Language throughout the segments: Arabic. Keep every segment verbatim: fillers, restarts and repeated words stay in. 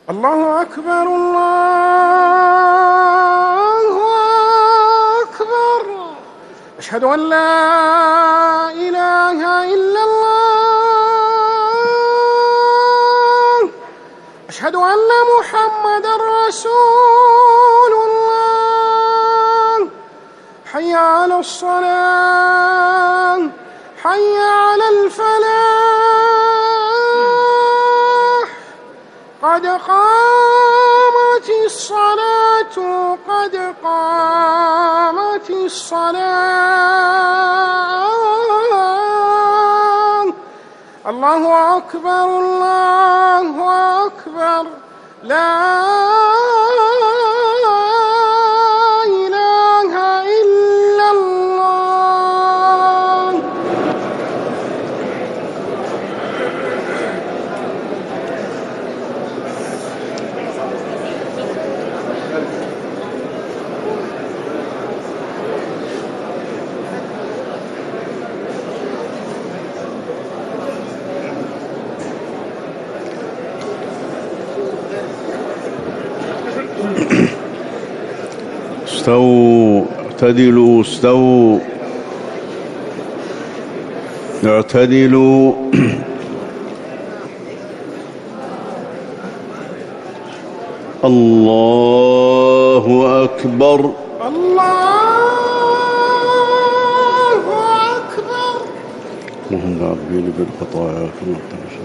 الله أكبر الله أكبر. أشهد أن لا إله إلا الله. أشهد أن محمدًا رسول الله. حي على الصلاة، حي على الفلاح، قد قامت الصلاة، قد قامت الصلاة. الله أكبر الله أكبر. لا إله إلا الله. استووا اعتدلوا استووا اعتدلوا. الله أكبر الله أكبر. اللهم عبيني بالخطايا كما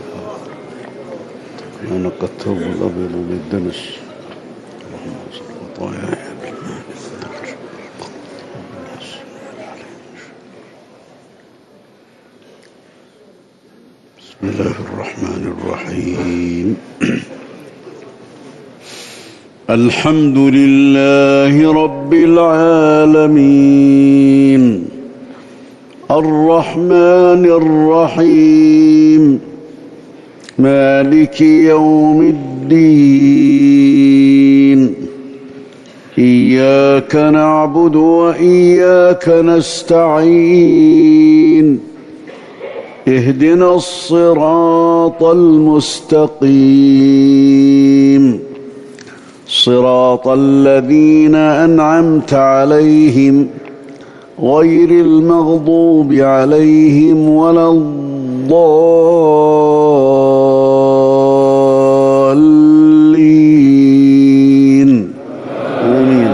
أنا قد توب الأبيض بالدنس. اللهم اغفر خطاياي. بسم الله الرحمن الرحيم. الحمد لله رب العالمين الرحمن الرحيم مالك يوم الدين. إياك نعبد وإياك نستعين. اهدنا الصراط المستقيم صراط الذين أنعمت عليهم غير المغضوب عليهم ولا الضالين. آمين.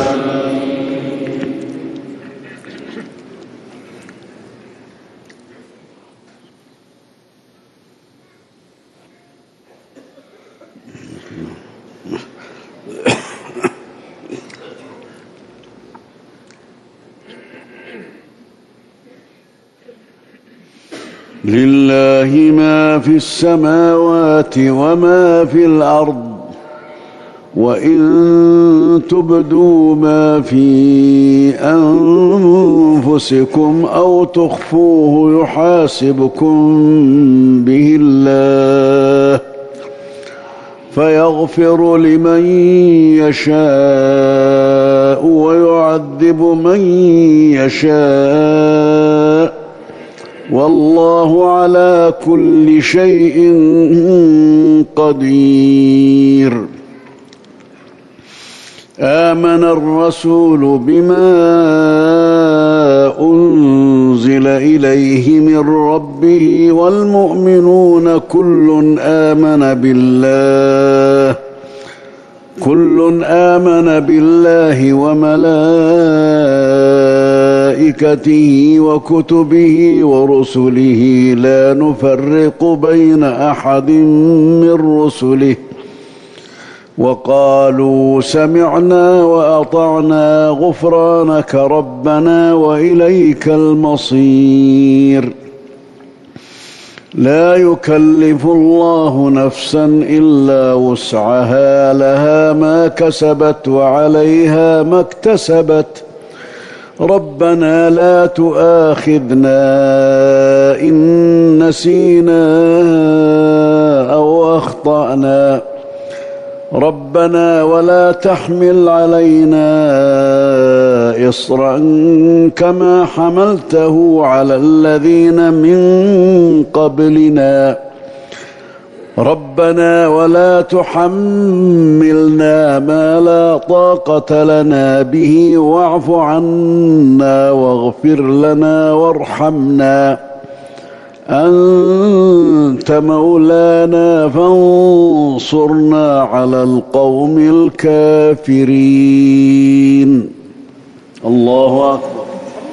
لله ما في السماوات وما في الأرض وإن تبدوا ما في أنفسكم أو تخفوه يحاسبكم به الله فيغفر لمن يشاء ويعذب من يشاء والله على كل شيء قدير. آمن الرسول بما أنزل إليه من ربه والمؤمنون كل آمن بالله كل آمن بالله وملائكته وكتبه ورسله لا نفرق بين أحد من رسله وقالوا سمعنا وأطعنا غفرانك ربنا وإليك المصير. لا يكلف الله نفسا إلا وسعها لها ما كسبت وعليها ما اكتسبت ربنا لا تؤاخذنا إن نسينا أو أخطأنا ربنا ولا تحمل علينا إصرا كما حملته على الذين من قبلنا ربنا ولا تحملنا ما لا طاقة لنا به واعف عنا واغفر لنا وارحمنا أنت مولانا فانصرنا على القوم الكافرين. الله أكبر.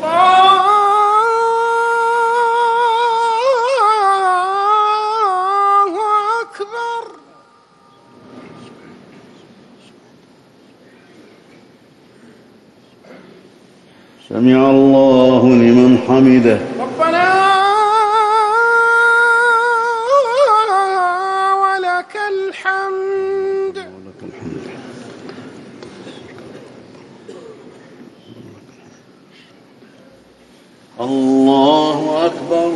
سمع الله لمن حمده. ربنا ولك الحمد. ولك الحمد. الله أكبر.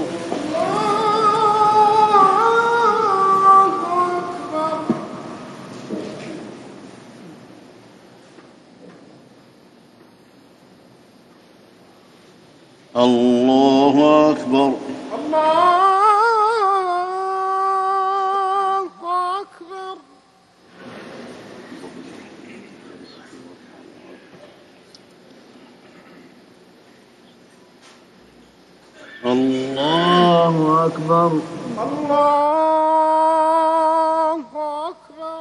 الله أكبر. الله أكبر. الله أكبر. الله أكبر.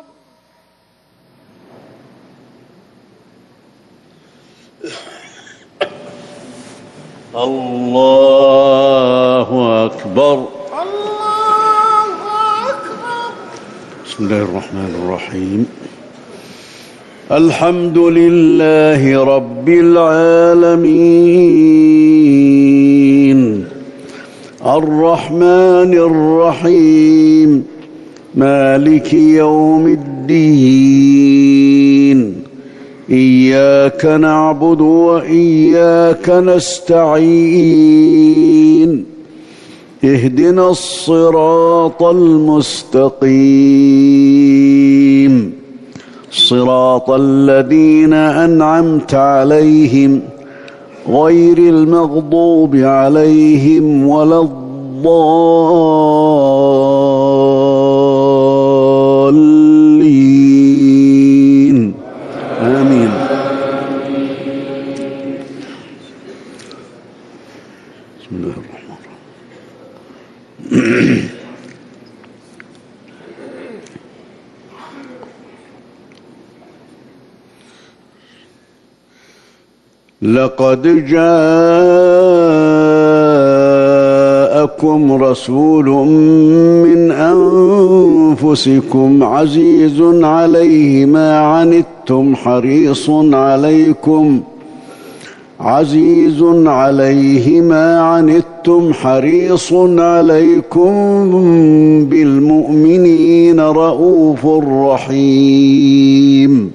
الله أكبر. الله أكبر. بسم الله الرحمن الرحيم. الحمد لله رب العالمين الرحمن الرحيم مالك يوم الدين إياك نعبد وإياك نستعين اهدنا الصراط المستقيم صراط الذين أنعمت عليهم غير المغضوب عليهم ولا الضالين آمين. بسم الله الرحمن الرحيم. لقد جاءكم رسول من أنفسكم عزيز عليه ما عنتم حريص عليكم عزيز عليه ما عنتم حريص عليكم بالمؤمنين رؤوف رحيم.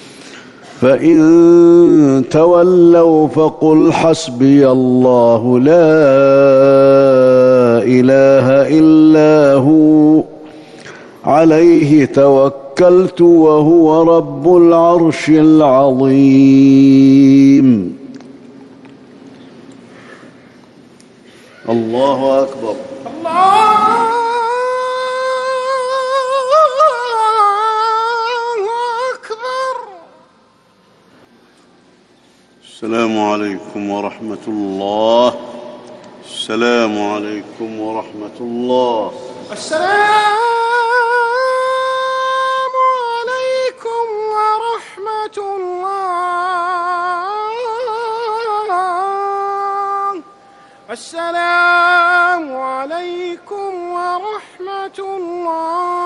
فإن تولوا فقل حسبي الله لا إله إلا هو عليه توكلت وهو رب العرش العظيم. الله أكبر. السلام عليكم ورحمة الله. السلام عليكم ورحمة الله. السلام عليكم ورحمة الله. السلام عليكم ورحمة الله.